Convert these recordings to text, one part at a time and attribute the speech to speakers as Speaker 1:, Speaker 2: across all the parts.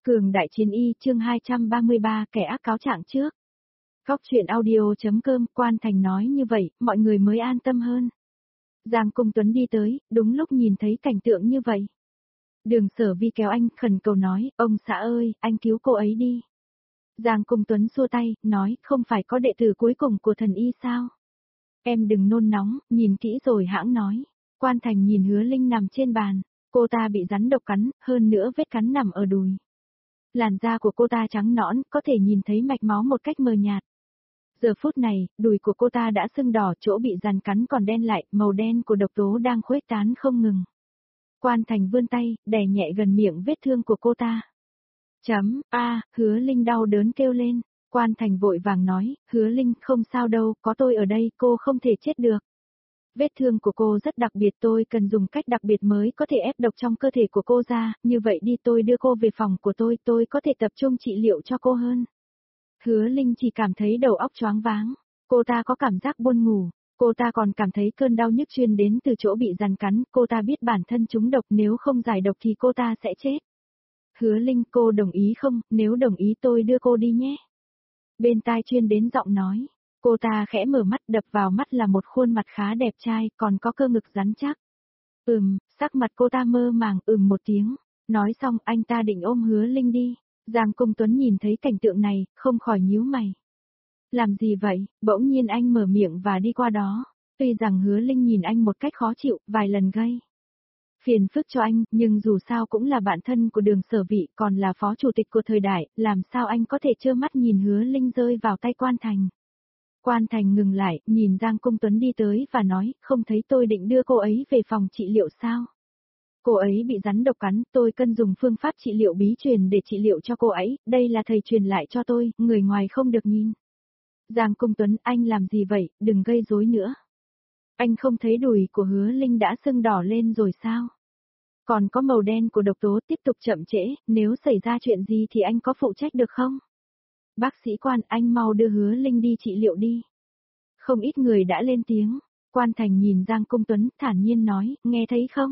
Speaker 1: Cường đại chiến y chương 233 kẻ ác cáo trạng trước. Góc truyện audio.com Quan Thành nói như vậy, mọi người mới an tâm hơn. Giang Cung Tuấn đi tới, đúng lúc nhìn thấy cảnh tượng như vậy. Đường Sở Vi kéo anh, khẩn cầu nói, ông xã ơi, anh cứu cô ấy đi. Giang Cung Tuấn xua tay, nói, không phải có đệ tử cuối cùng của thần y sao? Em đừng nôn nóng, nhìn kỹ rồi hãng nói. Quan Thành nhìn Hứa Linh nằm trên bàn, cô ta bị rắn độc cắn, hơn nữa vết cắn nằm ở đùi. Làn da của cô ta trắng nõn, có thể nhìn thấy mạch máu một cách mờ nhạt. Giờ phút này, đùi của cô ta đã sưng đỏ, chỗ bị rắn cắn còn đen lại, màu đen của độc tố đang khuếch tán không ngừng. Quan Thành vươn tay, đè nhẹ gần miệng vết thương của cô ta. Hứa Linh đau đớn kêu lên. Quan Thành vội vàng nói, Hứa Linh không sao đâu, có tôi ở đây, cô không thể chết được. Vết thương của cô rất đặc biệt, tôi cần dùng cách đặc biệt mới có thể ép độc trong cơ thể của cô ra, như vậy đi tôi đưa cô về phòng của tôi có thể tập trung trị liệu cho cô hơn. Hứa Linh chỉ cảm thấy đầu óc choáng váng, cô ta có cảm giác buồn ngủ, cô ta còn cảm thấy cơn đau nhức truyền đến từ chỗ bị rắn cắn, cô ta biết bản thân trúng độc nếu không giải độc thì cô ta sẽ chết. Hứa Linh, cô đồng ý không, nếu đồng ý tôi đưa cô đi nhé. Bên tai truyền đến giọng nói. Cô ta khẽ mở mắt, đập vào mắt là một khuôn mặt khá đẹp trai, còn có cơ ngực rắn chắc. Sắc mặt cô ta mơ màng, một tiếng. Nói xong, anh ta định ôm Hứa Linh đi. Giang Cung Tuấn nhìn thấy cảnh tượng này, không khỏi nhíu mày. Làm gì vậy? Bỗng nhiên anh mở miệng và đi qua đó. Tuy rằng Hứa Linh nhìn anh một cách khó chịu, vài lần gây phiền phức cho anh, nhưng dù sao cũng là bạn thân của Đường Sở Vị, còn là phó chủ tịch của thời đại, làm sao anh có thể trơ mắt nhìn Hứa Linh rơi vào tay Quan Thành. Quan Thành ngừng lại, nhìn Giang Cung Tuấn đi tới và nói, không thấy tôi định đưa cô ấy về phòng trị liệu sao? Cô ấy bị rắn độc cắn, tôi cần dùng phương pháp trị liệu bí truyền để trị liệu cho cô ấy, đây là thầy truyền lại cho tôi, người ngoài không được nhìn. Giang Cung Tuấn, anh làm gì vậy, đừng gây rối nữa. Anh không thấy đùi của Hứa Linh đã sưng đỏ lên rồi sao? Còn có màu đen của độc tố, tiếp tục chậm trễ, nếu xảy ra chuyện gì thì anh có phụ trách được không? Bác sĩ Quan, anh mau đưa Hứa Linh đi trị liệu đi. Không ít người đã lên tiếng. Quan Thành nhìn Giang Cung Tuấn, thản nhiên nói, nghe thấy không?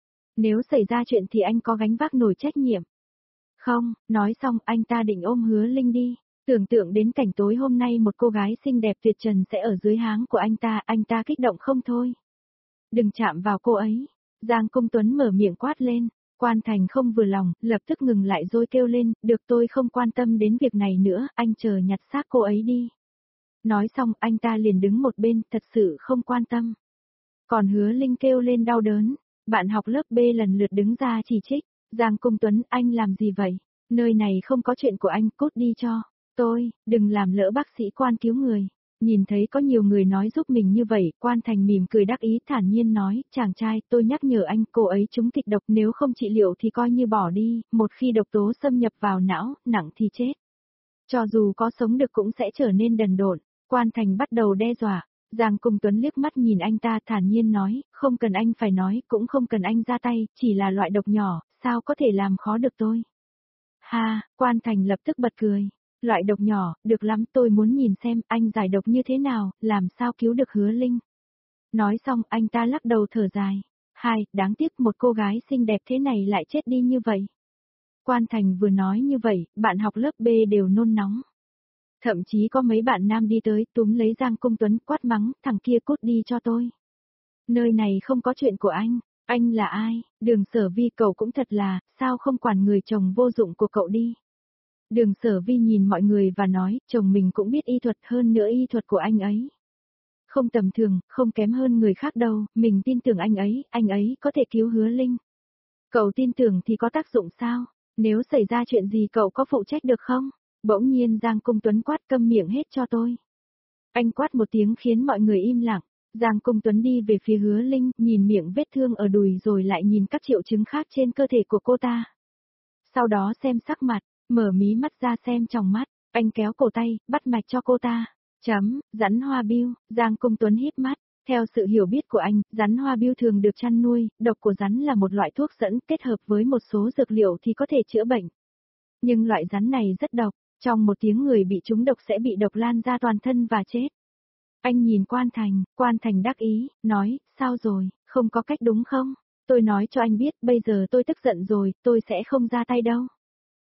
Speaker 1: Nếu xảy ra chuyện thì anh có gánh vác nổi trách nhiệm. Không, nói xong, anh ta định ôm Hứa Linh đi. Tưởng tượng đến cảnh tối hôm nay một cô gái xinh đẹp tuyệt trần sẽ ở dưới háng của anh ta kích động không thôi. Đừng chạm vào cô ấy. Giang Cung Tuấn mở miệng quát lên. Quan Thành không vừa lòng, lập tức ngừng lại rồi kêu lên, được tôi không quan tâm đến việc này nữa, anh chờ nhặt xác cô ấy đi. Nói xong, anh ta liền đứng một bên, thật sự không quan tâm. Còn Hứa Linh kêu lên đau đớn, bạn học lớp B lần lượt đứng ra chỉ trích, Giang Cung Tuấn, anh làm gì vậy? Nơi này không có chuyện của anh, cút đi cho tôi, đừng làm lỡ bác sĩ Quan cứu người. Nhìn thấy có nhiều người nói giúp mình như vậy, Quan Thành mỉm cười đắc ý thản nhiên nói, chàng trai, tôi nhắc nhở anh, cô ấy trúng kịch độc, nếu không trị liệu thì coi như bỏ đi, một khi độc tố xâm nhập vào não, nặng thì chết. Cho dù có sống được cũng sẽ trở nên đần độn. Quan Thành bắt đầu đe dọa. Giang Cung Tuấn liếc mắt nhìn anh ta thản nhiên nói, không cần anh phải nói, cũng không cần anh ra tay, chỉ là loại độc nhỏ, sao có thể làm khó được tôi. Ha, Quan Thành lập tức bật cười. Loại độc nhỏ, được lắm, tôi muốn nhìn xem anh giải độc như thế nào, làm sao cứu được Hứa Linh. Nói xong, anh ta lắc đầu thở dài. Đáng tiếc một cô gái xinh đẹp thế này lại chết đi như vậy. Quan Thành vừa nói như vậy, bạn học lớp B đều nôn nóng. Thậm chí có mấy bạn nam đi tới túm lấy Giang Cung Tuấn quát mắng, thằng kia cút đi cho tôi. Nơi này không có chuyện của anh là ai? Đường Sở Vi, cậu cũng thật là, sao không quản người chồng vô dụng của cậu đi. Đường Sở Vi nhìn mọi người và nói, chồng mình cũng biết y thuật, hơn nữa y thuật của anh ấy không tầm thường, không kém hơn người khác đâu, mình tin tưởng anh ấy có thể cứu Hứa Linh. Cậu tin tưởng thì có tác dụng sao? Nếu xảy ra chuyện gì cậu có phụ trách được không? Bỗng nhiên Giang Cung Tuấn quát, câm miệng hết cho tôi. Anh quát một tiếng khiến mọi người im lặng. Giang Cung Tuấn đi về phía Hứa Linh, nhìn miệng vết thương ở đùi rồi lại nhìn các triệu chứng khác trên cơ thể của cô ta. Sau đó xem sắc mặt, mở mí mắt ra xem tròng mắt, anh kéo cổ tay, bắt mạch cho cô ta. Rắn hoa bươu, Giang Cung Tuấn híp mắt. Theo sự hiểu biết của anh, rắn hoa bươu thường được chăn nuôi, độc của rắn là một loại thuốc dẫn kết hợp với một số dược liệu thì có thể chữa bệnh. Nhưng loại rắn này rất độc, trong một tiếng người bị trúng độc sẽ bị độc lan ra toàn thân và chết. Anh nhìn Quan Thành đắc ý, nói, sao rồi, không có cách đúng không? Tôi nói cho anh biết, bây giờ tôi tức giận rồi, tôi sẽ không ra tay đâu.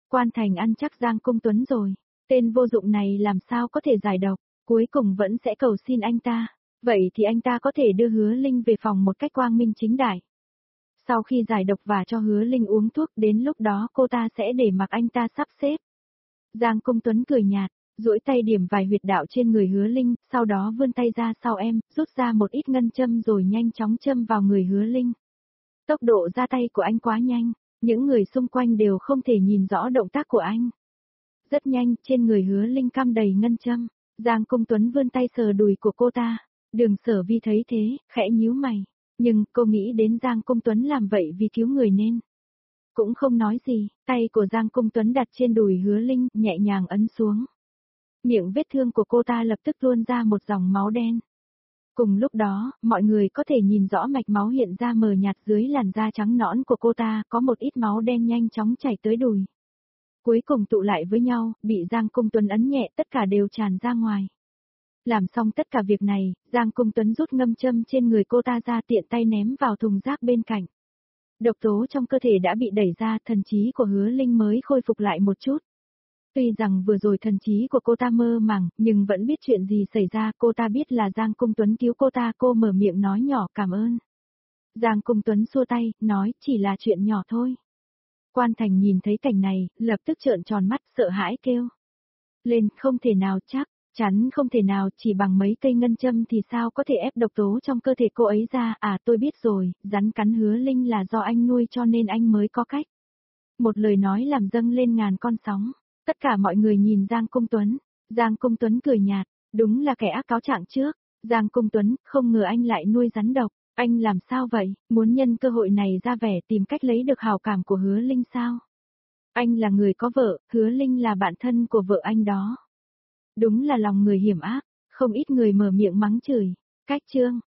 Speaker 1: Quan Thành ăn chắc Giang Cung Tuấn rồi. Tên vô dụng này làm sao có thể giải độc, cuối cùng vẫn sẽ cầu xin anh ta. Vậy thì anh ta có thể đưa Hứa Linh về phòng một cách quang minh chính đại. Sau khi giải độc và cho Hứa Linh uống thuốc, đến lúc đó cô ta sẽ để mặc anh ta sắp xếp. Giang Cung Tuấn cười nhạt, duỗi tay điểm vài huyệt đạo trên người Hứa Linh, sau đó vươn tay ra sau em, rút ra một ít ngân châm rồi nhanh chóng châm vào người Hứa Linh. Tốc độ ra tay của anh quá nhanh, những người xung quanh đều không thể nhìn rõ động tác của anh. Rất nhanh, trên người Hứa Linh cắm đầy ngân châm, Giang Cung Tuấn vươn tay sờ đùi của cô ta. Đường Sở Vi thấy thế, khẽ nhíu mày, nhưng cô nghĩ đến Giang Cung Tuấn làm vậy vì cứu người nên cũng không nói gì. Tay của Giang Cung Tuấn đặt trên đùi Hứa Linh, nhẹ nhàng ấn xuống. Miệng vết thương của cô ta lập tức tuôn ra một dòng máu đen. Cùng lúc đó, mọi người có thể nhìn rõ mạch máu hiện ra mờ nhạt dưới làn da trắng nõn của cô ta, có một ít máu đen nhanh chóng chảy tới đùi. Cuối cùng tụ lại với nhau, bị Giang Cung Tuấn ấn nhẹ, tất cả đều tràn ra ngoài. Làm xong tất cả việc này, Giang Cung Tuấn rút ngâm châm trên người cô ta ra, tiện tay ném vào thùng rác bên cạnh. Độc tố trong cơ thể đã bị đẩy ra, thần trí của Hứa Linh mới khôi phục lại một chút. Tuy rằng vừa rồi thần trí của cô ta mơ màng, nhưng vẫn biết chuyện gì xảy ra, cô ta biết là Giang Cung Tuấn cứu cô ta, cô mở miệng nói nhỏ cảm ơn. Giang Cung Tuấn xua tay, nói chỉ là chuyện nhỏ thôi. Quan Thành nhìn thấy cảnh này, lập tức trợn tròn mắt, sợ hãi kêu lên, không thể nào, chắc chắn không thể nào, chỉ bằng mấy cây ngân châm thì sao có thể ép độc tố trong cơ thể cô ấy ra, à tôi biết rồi, rắn cắn Hứa Linh là do anh nuôi cho nên anh mới có cách. Một lời nói làm dâng lên ngàn con sóng, tất cả mọi người nhìn Giang Cung Tuấn, Giang Cung Tuấn cười nhạt, đúng là kẻ ác cáo trạng trước, Giang Cung Tuấn, không ngờ anh lại nuôi rắn độc, anh làm sao vậy, muốn nhân cơ hội này ra vẻ tìm cách lấy được hào cảm của Hứa Linh sao? Anh là người có vợ, Hứa Linh là bạn thân của vợ anh đó. Đúng là lòng người hiểm ác, không ít người mở miệng mắng chửi. Cách chương